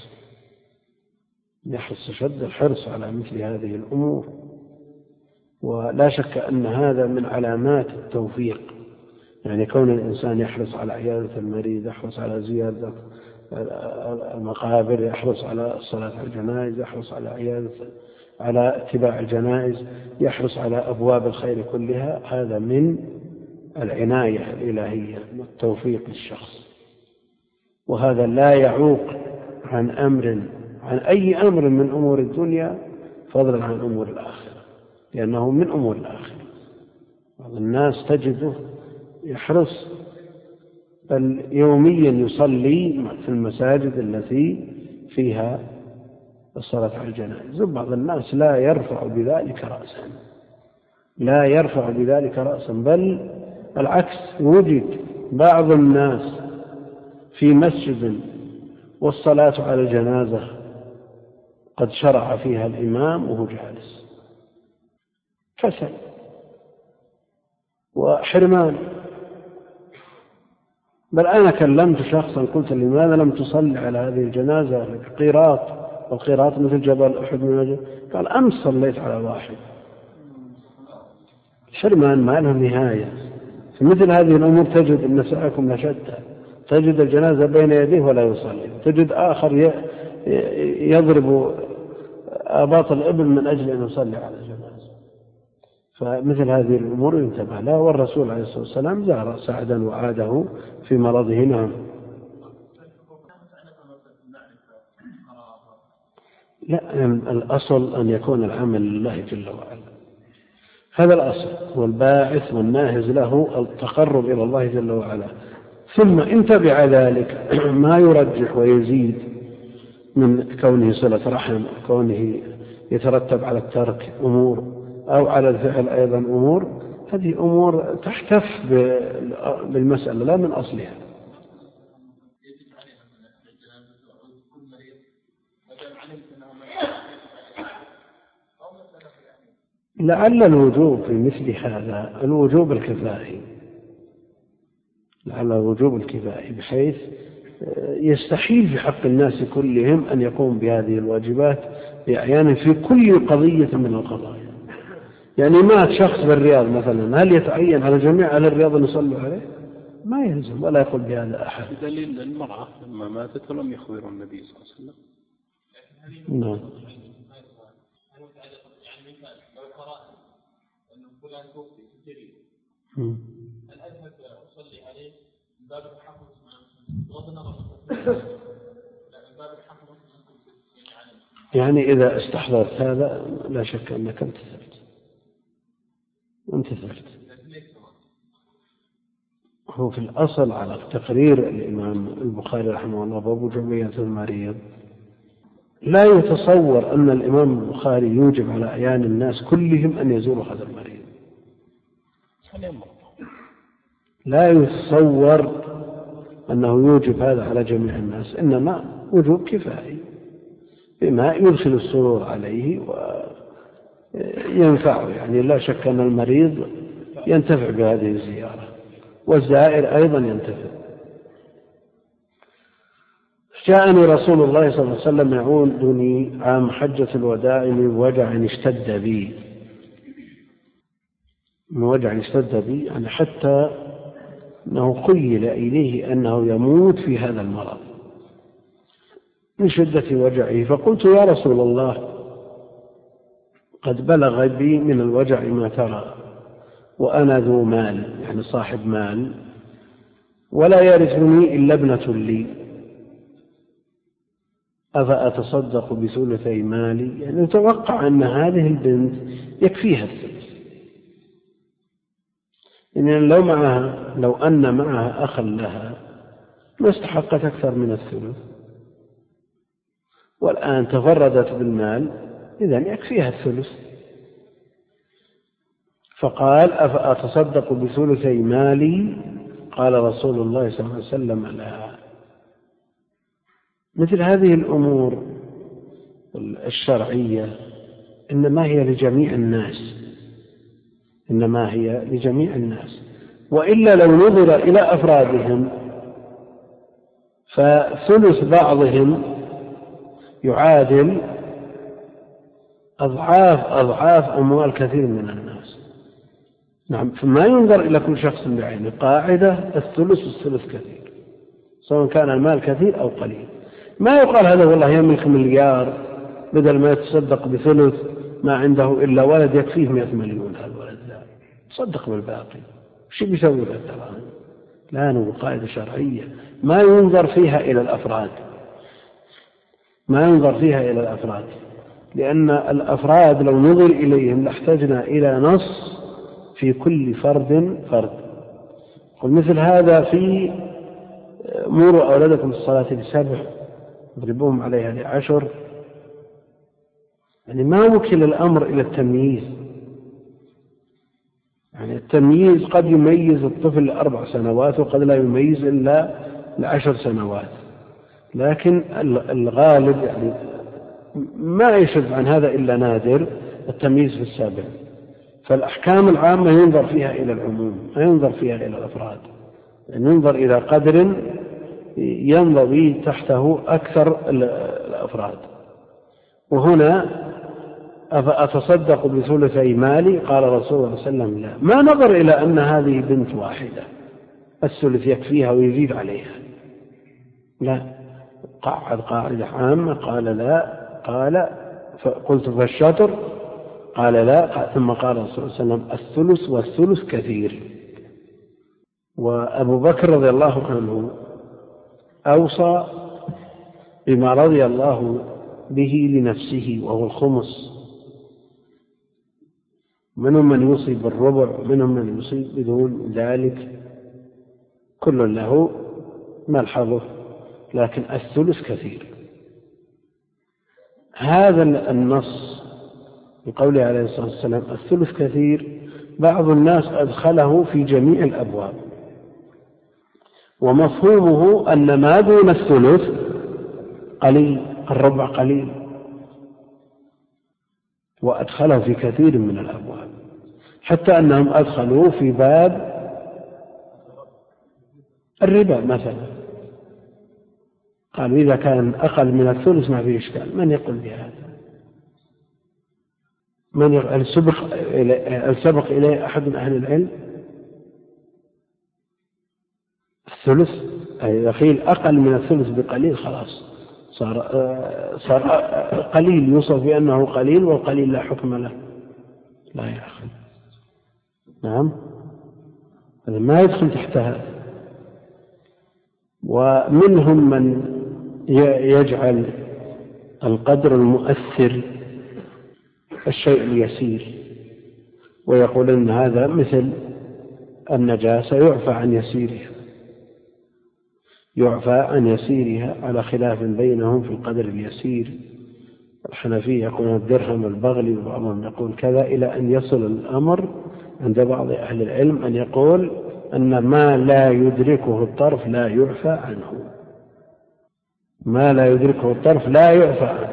يحرص شد الحرص على مثل هذه الأمور. ولا شك أن هذا من علامات التوفيق، يعني كون الإنسان يحرص على عيادة المريض، يحرص على زيارة المقابر، يحرص على الصلاة على الجنائز، يحرص على اتباع الجنائز، يحرص على أبواب الخير كلها، هذا من العناية الإلهية والتوفيق للشخص. وهذا لا يعوق عن أي أمر من أمور الدنيا فضلا عن أمور الآخرة، لأنه من أمور الآخرة. بعض الناس تجده يحرص بل يوميا يصلي في المساجد التي فيها الصلاة على الجنائز، وبعض الناس لا يرفع بذلك رأسا، بل العكس، وجد بعض الناس في مسجد والصلاة على الجنازة قد شرع فيها الإمام وهو جالس، كسل وحرمان. بل أنا كلمت شخصا قلت لماذا لم تصلي على هذه الجنازة قيراط، والقيراط مثل جبل أحد من الجبل. قال أمس صليت على واحد. حرمان ما له نهاية. في مثل هذه الأمور تجد أن سعيكم لشتى، تجد الجنازة بين يديه ولا يصلي، تجد آخر يضرب آباط الإبل من أجل أن يصلي على الجنازة. فمثل هذه الأمور ينتبه لها. والرسول عليه الصلاة والسلام زار سعدا وعاده في مرضه. نعم. لا، الأصل أن يكون العمل لله جل وعلا، هذا الأصل، والباعث والناهز له التقرب إلى الله جل وعلا. ثم إن تبع ذلك ما يرجح ويزيد من كونه صلة رحم، كونه يترتب على الترك أمور، أو على الفعل أيضا أمور، هذه أمور تحتف بالمسألة لا من أصلها. لعل الوجوب في مثل هذا الوجوب الكفائي، بحيث يستحيل في حق الناس كلهم أن يقوم بهذه الواجبات بأعيان في كل قضية من القضايا. يعني مات شخص بالرياض مثلا، هل يتعين على جميع أهل الرياض أن يصلوا عليه؟ ما يلزم، ولا يقول بهذا أحد. بدليل المرأة لما ماتت ولم يخبر النبي صلى الله عليه وسلم. نعم. يعني إذا استحضرت هذا لا شك أنك امتثلت. هو في الأصل على تقرير الإمام البخاري رحمه الله باب وجوبية المريض، لا يتصور أن الإمام البخاري يوجب على أعيان الناس كلهم أن يزوروا هذا المريض، لا يتصور أنه يوجب هذا على جميع الناس، إنما وجوب كفائي بما يدخل السرور عليه وينفعه. يعني لا شك أن المريض ينتفع بهذه الزيارة، والزائر أيضا ينتفع. جاءني رسول الله صلى الله عليه وسلم يعودني عام حجة الوداع من وجع اشتد بي يعني حتى أنه خيل إليه أنه يموت في هذا المرض من شدة وجعه. فقلت يا رسول الله قد بلغ بي من الوجع ما ترى وأنا ذو مال يعني صاحب مال ولا يرثني إلا ابنة لي أفأتصدق بثلثي مالي يعني نتوقع أن هذه البنت يكفيها الثلث يعني لو أن معها أخا لها ما استحقت أكثر من الثلث والآن تفردت بالمال إذن يكفيها الثلث. فقال أفأتصدق بثلثي مالي قال رسول الله صلى الله عليه وسلم لا. مثل هذه الأمور الشرعية إنما هي لجميع الناس وإلا لو نظر إلى أفرادهم فثلث بعضهم يعادل أضعاف أموال كثير من الناس. نعم فما ينظر إلى كل شخص بعينه قاعدة الثلث كثير سواء كان المال كثير أو قليل. ما يقال هذا والله يملك مليار بدل ما يتصدق بثلث ما عنده إلا ولد يكفيه 100 مليون هذا الولد لا تصدق بالباقي شو بيسوي بالدراهم؟ لا نقول قاعدة شرعية ما ينظر فيها إلى الأفراد لأن الأفراد لو نظر إليهم لاحتجنا إلى نص في كل فرد. مثل هذا في مروا أولادكم الصلاة ل7 اضربوهم عليها ل10 يعني ما وكل الأمر إلى التمييز. يعني التمييز قد يميز الطفل 4 سنوات وقد لا يميز إلا 10 سنوات لكن الغالب يعني ما يشذ عن هذا إلا نادر التمييز في السابع. فالأحكام العامة ينظر فيها إلى العموم ما ينظر فيها إلى الأفراد يعني ينظر إلى قدر ينضوي تحته أكثر الأفراد. وهنا أفأتصدق بثلثي مالي قال رسول الله صلى الله عليه وسلم لا. ما نظر إلى أن هذه بنت واحدة الثلث يكفيها ويزيد عليها لا قاعدة عامة قال لا قال فقلت فالشطر قال لا ثم قال رسول الله صلى الله عليه وسلم الثلث والثلث كثير. وأبو بكر رضي الله عنه أوصى بما رضي الله به لنفسه وهو الخمس منهم من يوصي بالربع ومنهم من يوصي بدون ذلك كل له ملحظه لكن الثلث كثير. هذا النص بقوله عليه الصلاة والسلام الثلث كثير بعض الناس أدخله في جميع الأبواب ومفهومه أن ما دون الثلث قليل الربع قليل وأدخله في كثير من الأبواب حتى أنهم أدخلوه في باب الربا مثلا قالوا إذا كان أقل من الثلث ما فيه إشكال. من يقول بهذا؟ هل سبق إليه أحد من أهل العلم؟ الثلث إذا قيل أقل من الثلث بقليل خلاص صار قليل يوصف بأنه قليل والقليل لا حكم له لا يا أخي. نعم هذا ما يدخل تحت هذا. ومنهم من يجعل القدر المؤثر الشيء اليسير ويقول أن هذا مثل النجاسة يعفى عن يسيرها على خلاف بينهم في القدر اليسير. الحنفية يقولون الدرهم البغلي وبعضهم يقول كذا إلى أن يصل الأمر عند بعض أهل العلم أن يقول أن ما لا يدركه الطرف لا يعفى عنه. ما لا يدركه الطرف لا يعفى عنه.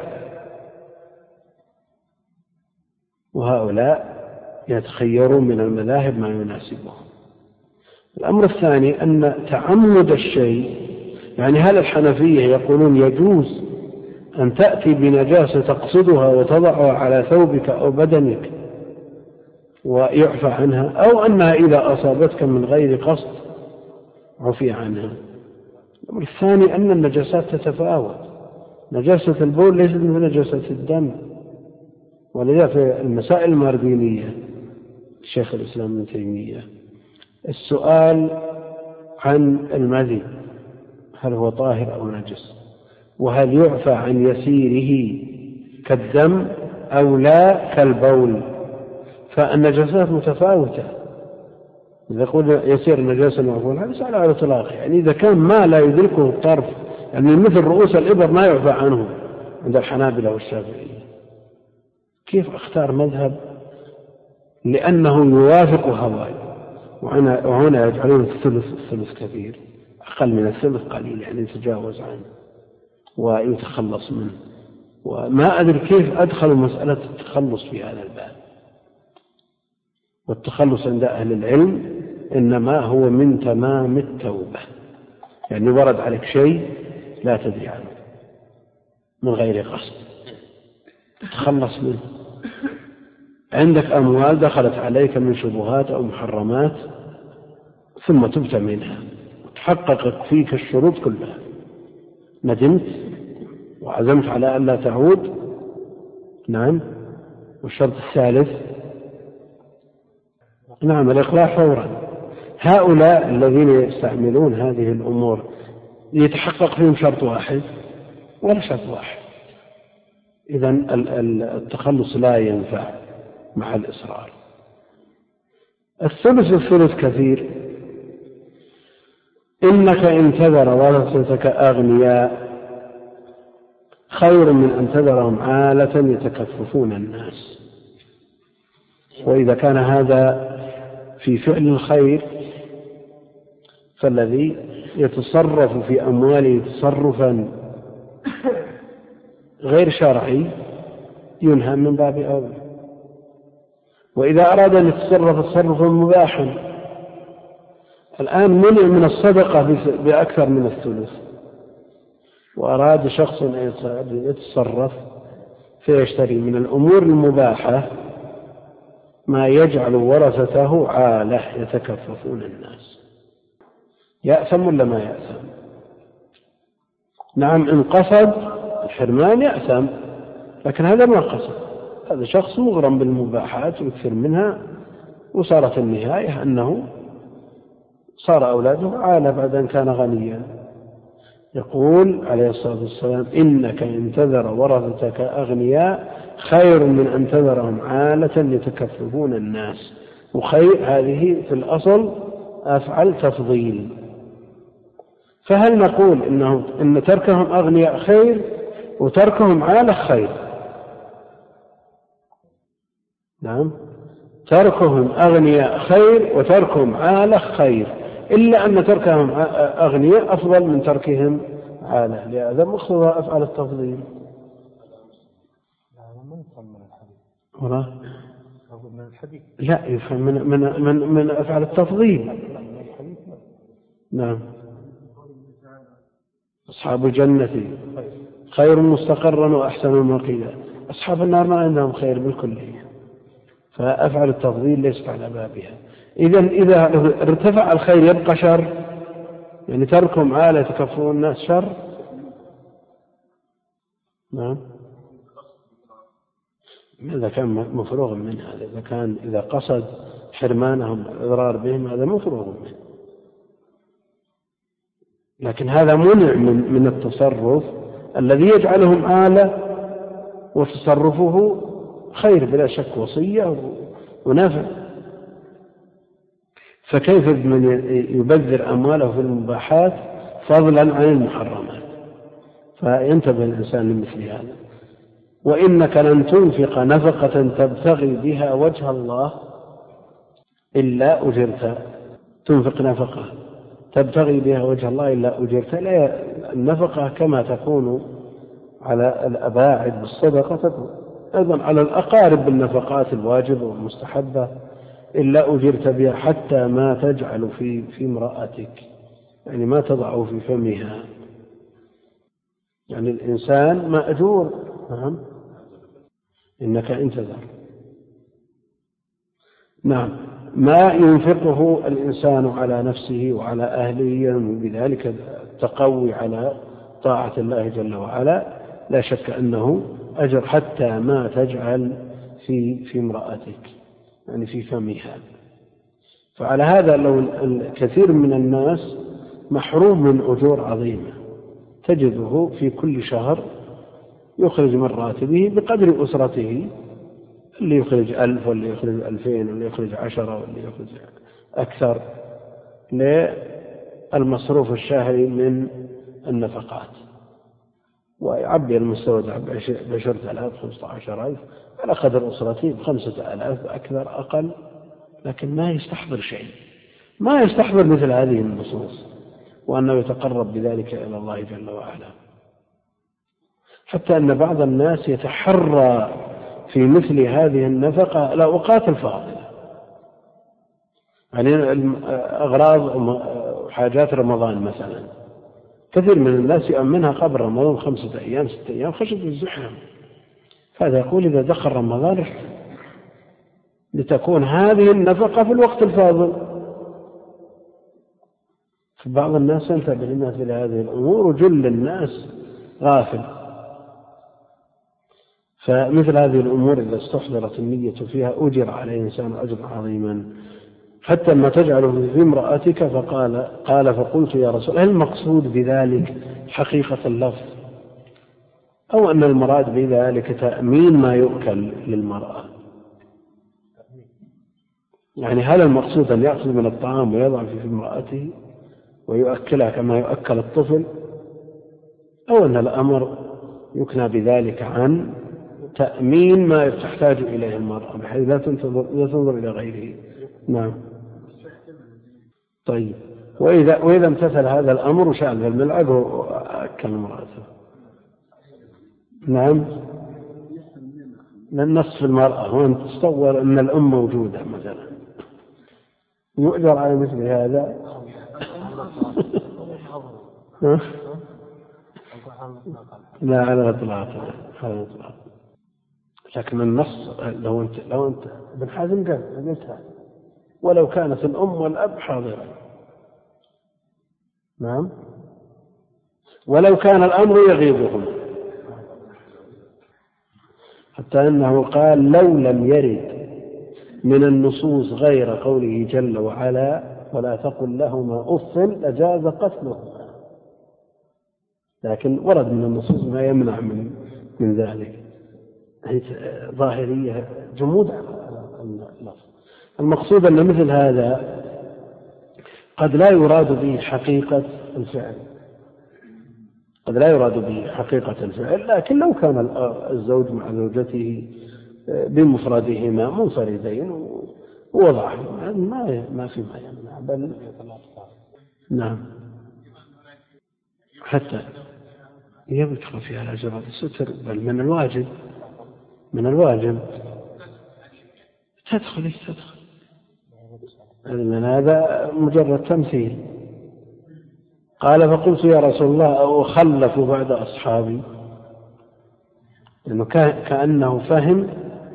وهؤلاء يتخيرون من المذاهب ما يناسبهم. الأمر الثاني أن تعمد الشيء يعني هل الحنفية يقولون يجوز أن تأتي بنجاسة تقصدها وتضعها على ثوبك أو بدنك ويعفى عنها، أو أنها إذا أصابتك من غير قصد عفي عنها؟ الأمر الثاني أن النجاسات تتفاوت، نجاسة البول ليست من نجاسة الدم، ولذا في المسائل الماردينية الشيخ الإسلام ابن تيمية السؤال عن المذي هل هو طاهر أو نجس، وهل يعفى عن يسيره كالدم أو لا كالبول، فالنجاسات متفاوتة. إذا قلنا يسير النجاسة معفول هذا سأل على إطلاقه، يعني إذا كان ما لا يدركه الطرف، يعني مثل رؤوس الإبر ما يعفى عنه عند الحنابلة والشافعية، كيف أختار مذهب لأنه يوافق هواي وهنا يجعلون الثلث كثير، أقل من الثلث قليل، يعني يتجاوز عنه ويتخلص منه، وما أدري كيف أدخل مسألة التخلص في هذا الباب. والتخلص عند أهل العلم إنما هو من تمام التوبة، يعني ورد عليك شيء لا تدري عنه من غير قصد تتخلص منه، عندك أموال دخلت عليك من شبهات أو محرمات ثم تبت منها وتحققت فيك الشروط كلها، ندمت وعزمت على أن لا تعود. نعم. والشرط الثالث نعم الإقلاع فورا. هؤلاء الذين يستعملون هذه الأمور يتحقق فيهم شرط واحد ولا شرط واحد، إذن التخلص لا ينفع مع الإصرار. الثلث كثير، إنك إن تذر ورثتك أغنياء خير من أن تذرهم عالة يتكففون الناس. وإذا كان هذا في فعل الخير فالذي يتصرف في أمواله تصرفا غير شرعي ينهى من باب أولى. وإذا أراد أن يتصرف تصرفا مباحا، الآن منع من الصدقة بأكثر من الثلث، وأراد شخص أن يتصرف فيشتري من الأمور المباحة ما يجعل ورثته عالة يتكففون الناس، يأثم ولا ما يأثم؟ نعم إن قصد الحرمان يأثم، لكن هذا ما قصد، هذا شخص مغرم بالمباحات ويكثر منها، وصارت النهاية أنه صار أولاده عالة بعد أن كان غنيا. يقول عليه الصلاة والسلام إنك إن تذر ورثتك أغنياء خير من أن تذرهم عالة يتكففون الناس. وخير هذه في الأصل أفعل تفضيل، فهل نقول إن تركهم أغنياء خير وتركهم عالة خير؟ نعم تركهم أغنياء خير وتركهم عالة خير، إلا أن تركهم أغنياء أفضل من تركهم عالة، لهذا مقتضى أفعال التفضيل. لا يفهم من أفعال التفضيل. نعم أصحاب الجنة خير مستقرا وأحسن مقيلا، أصحاب النار ما عندهم خير بالكلية، فأفعل التفضيل ليست على بابها. إذا ارتفع الخير يبقى شر، يعني تركهم عالة يتكفون الناس شر. نعم إذا كان مفروغ من هذا، إذا كان إذا قصد حرمانهم الإضرار بهم هذا مفروغ منه، لكن هذا منع من التصرف الذي يجعلهم عالة وتصرفه خير بلا شك وصية ونفع. فكيف من يبذر أمواله في المباحات فضلا عن المحرمات؟ فينتبه الإنسان لمثل هذا. وإنك لن تنفق نفقة تبتغي بها وجه الله إلا أجرت. تنفق نفقة تبتغي بها وجه الله إلا أجرت. لا النفقة كما تكون على الأباعد بالصدقة تكون أيضا على الأقارب بالنفقات الواجبة والمستحبة إلا أجرت بها، حتى ما تجعل في امرأتك، يعني ما تضع في فمها يعني الإنسان مأجور. نعم، إنك إن تذر. نعم، ما ينفقه الإنسان على نفسه وعلى أهله بذلك التقوي على طاعة الله جل وعلا لا شك أنه أجر، حتى ما تجعل في امرأتك، يعني في فمها. فعلى هذا لو الكثير من الناس محروم من أجور عظيمة، تجده في كل شهر يخرج من راتبه بقدر أسرته، اللي يخرج 1000 واللي يخرج 2000 واللي يخرج 10 واللي يخرج أكثر للمصروف الشهري من النفقات، ويعبي المستودع ب10,000 15,000 على قدر أسرته ب5,000 أكثر أقل، لكن ما يستحضر شيء، ما يستحضر مثل هذه النصوص وأنه يتقرب بذلك إلى الله جل وعلا. حتى أن بعض الناس يتحرى في مثل هذه النفقة الأوقات الفاضلة، يعني أغراض حاجات رمضان مثلا، كثير من الناس يؤمنها قبل رمضان 5 أيام 6 أيام خشية الزحام، فهذا يقول إذا دخل رمضان لتكون هذه النفقة في الوقت الفاضل. فبعض الناس ينتبه لمثل هذه الأمور وجل الناس غافل. فمثل هذه الأمور إذا استحضرت النية فيها أجر على الإنسان أجر عظيما، حتى ما تجعله في امرأتك. قال فقلت يا رسول، هل المقصود بذلك حقيقة اللفظ أو أن المراد بذلك تأمين ما يؤكل للمرأة؟ يعني هل المقصود أن يأخذ من الطعام ويضع في امرأته ويؤكلها كما يؤكل الطفل، أو أن الأمر يكنى بذلك عن تأمين ما تحتاج إليه المرأة بحيث لا تنظر إلى غيره؟ نعم. طيب، وإذا امتثل هذا الأمر وشأن بالملعب وأكل امرأته؟ نعم، نصف المرأة، وأنت تصور أن الأم موجودة مثلا يؤجر على مثل هذا؟ لا، على الإطلاق. لكن النص لو أنت ابن حزم قلتها ولو كانت الأم والأب حاضرين، نعم، ولو كان الأمر يغيظهم، حتى أنه قال لو لم يرد من النصوص غير قوله جل وعلا ولا تقل لهما أف لجاز قتلهما، لكن ورد من النصوص ما يمنع من ذلك. ظاهرية جمود على اللفظ. المقصود أن مثل هذا قد لا يراد به حقيقة الفعل، لكن لو كان الزوج مع زوجته بمفردهما منفردين ووضعهما ما في ما يمنع، بل نعم حتى يذكر فيها الأجر الستر، بل من الواجب تدخل من هذا مجرد تمثيل. قال فقلت يا رسول الله أو أخلف بعد أصحابي، لأنه كأنه فهم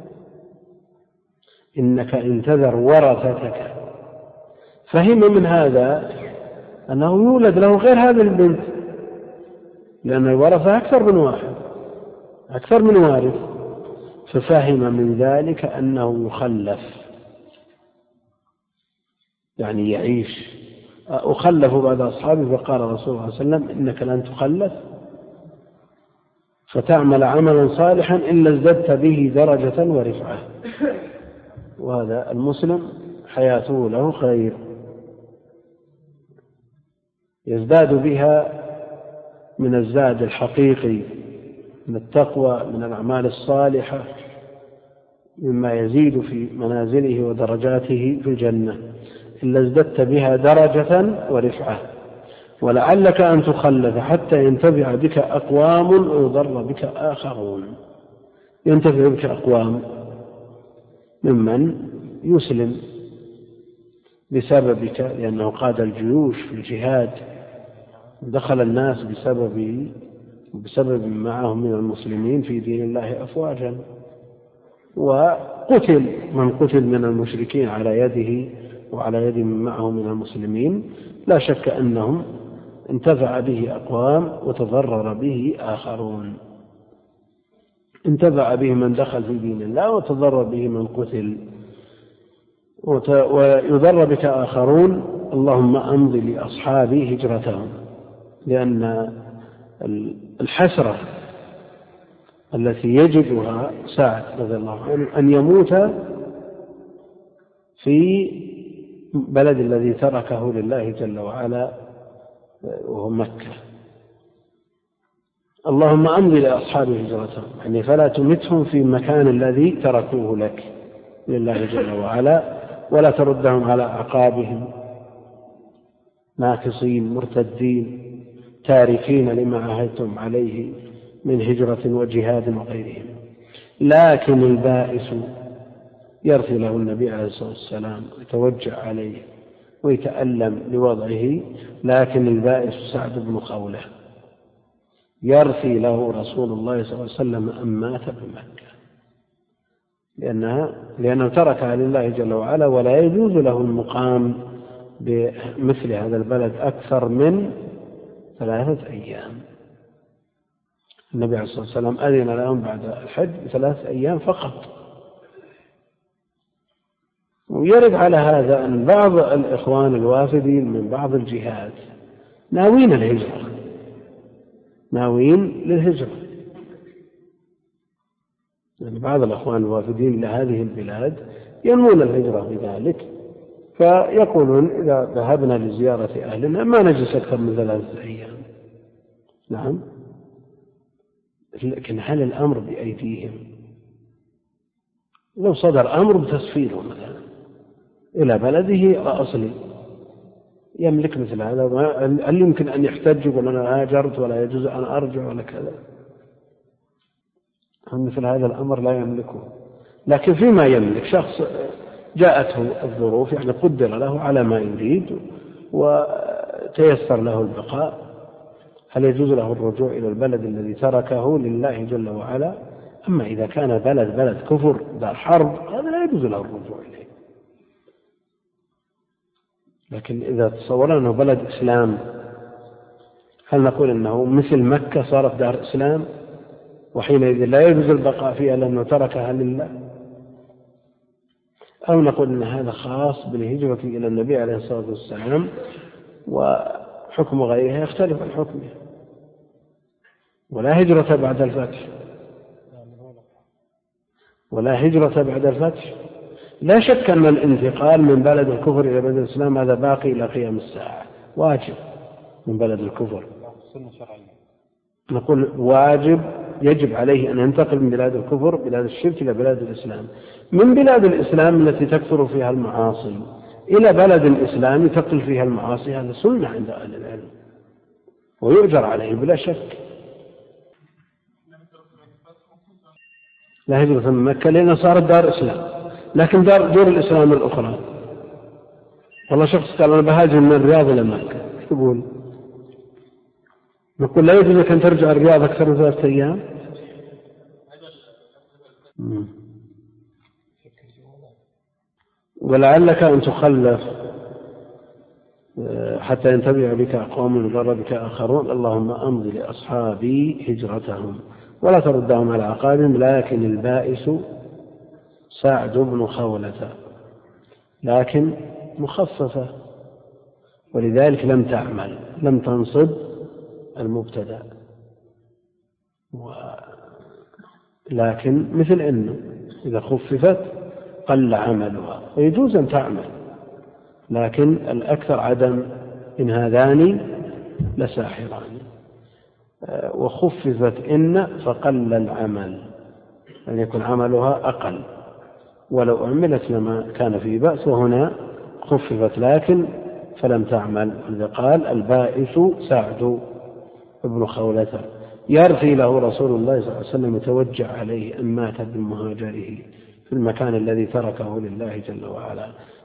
إنك إن تذر ورثتك، فهم من هذا أنه يولد له غير هذا البنت، لأن الورثة أكثر من وارث، ففهم من ذلك أنه يخلف، يعني يعيش. أخلف بعد أصحابي، فقال رسول الله صلى الله عليه وسلم إنك لن تخلف فتعمل عملا صالحا إلا ازددت به درجة ورفعة، وهذا المسلم حياته له خير يزداد بها من الزاد الحقيقي، من التقوى، من الأعمال الصالحة، مما يزيد في منازله ودرجاته في الجنة، إلا ازددت بها درجة ورفعة. ولعلك أن تخلف حتى ينتفع بك أقوام ويضر بك آخرون. ينتفع بك أقوام ممن يسلم بسببك، لأنه قاد الجيوش في الجهاد، دخل الناس بسبب بسبب معهم من المسلمين في دين الله أفواجا، وقتل من قتل من المشركين على يده وعلى يد من معه من المسلمين. لا شك أنهم انتفع به أقوام وتضرر به آخرون. انتفع به من دخل في دين الله وتضرر به من قتل، ويضر بك آخرون. اللهم أمض لأصحابي هجرتهم، لأن الحسرة التي يجدها سعد رضي الله عنه أن يموت في بلد الذي تركه لله جل وعلا وهو مكة. اللهم أمضي لأصحاب هجرتهم، يعني فلا تمتهم في المكان الذي تركوه لك لله جل وعلا، ولا تردهم على أعقابهم ناكصين مرتدين تاركين لما عهدتم عليه من هجرة وجهاد وغيرهم. لكن البائس يرثي له النبي عليه الصلاة والسلام ويتوجع عليه ويتألم لوضعه، لكن البائس سعد بن خولة يرثي له رسول الله صلى الله عليه وسلم أن مات بمكة، لأنه تركها لله جل وعلا، ولا يجوز له المقام بمثل هذا البلد أكثر من 3 أيام. النبي عليه الصلاة والسلام أذن لهم بعد الحج ب3 أيام فقط. ويرد على هذا أن بعض الإخوان الوافدين من بعض الجهات ناوين الهجرة، ناوين للهجرة، يعني بعض الإخوان الوافدين لهذه البلاد ينوون الهجرة بذلك، فيقولون إذا ذهبنا لزيارة أهلنا ما نجلس أكثر من 3 أيام. نعم، لكن هل الأمر بأيديهم؟ لو صدر أمر بتسفيره مثلا إلى بلده أصلي يملك مثل هذا، هل يمكن أن يحتج يقول أنا هاجرت ولا يجوز أن أرجع ولا كذا؟ مثل هذا الأمر لا يملكه. لكن فيما يملك شخص جاءته الظروف، يعني قدر له على ما يريد وتيسر له البقاء، هل يجوز له الرجوع إلى البلد الذي تركه لله جل وعلا؟ أما إذا كان بلد كفر دار حرب هذا لا يجوز له الرجوع إليه. لكن إذا تصورنا أنه بلد إسلام، هل نقول أنه مثل مكة صارت دار إسلام وحينئذ لا يجوز البقاء فيها لأنه تركها لله؟ أو نقول أن هذا خاص بالهجرة إلى النبي عليه الصلاة والسلام وحكم غيرها يختلف عن حكمه، ولا هجرة بعد الفتح، ولا هجرة بعد الفتح. لا شك أن الانتقال من بلد الكفر إلى بلد الإسلام هذا باقي إلى قيام الساعة، واجب من بلد الكفر. نقول واجب، يجب عليه أن ينتقل من بلاد الكفر بلاد الشرك إلى بلاد الإسلام، من بلاد الإسلام التي تكثر فيها المعاصي إلى بلد الإسلام تقل فيها المعاصي، هذا سنة عند أهل العلم ويؤجر عليه بلا شك. لا هجرة من مكة لأنها صارت دار إسلام، لكن دور الإسلام الأخرى، والله شخص قال أنا بهاجر من الرياض إلى مكة، ايش تقول؟ نقول لا يجوز لك أن ترجع الرياض أكثر من 3 أيام. ولعلك أن تخلف حتى ينتبه بك أقوام ويضر بك آخرون. اللهم أمضي لأصحابي هجرتهم ولا تردهم على عقابهم. لكن البائس سعد بن خولة، لكن مخففة، ولذلك لم تعمل، لم تنصب المبتدأ، لكن مثل إنه إذا خففت قل عملها ويجوز أن تعمل، لكن الأكثر عدم إن هذان لساحران. وخففت إن فقل العمل، أن يكون عملها أقل، ولو عملت لما كان فيه بأس، وهنا خففت لكن فلم تعمل. إذا قال البائس سعد بن خولة يرثي له رسول الله صلى الله عليه وسلم يتوجع عليه أن مات بمهاجره في المكان الذي تركه لله جل وعلا.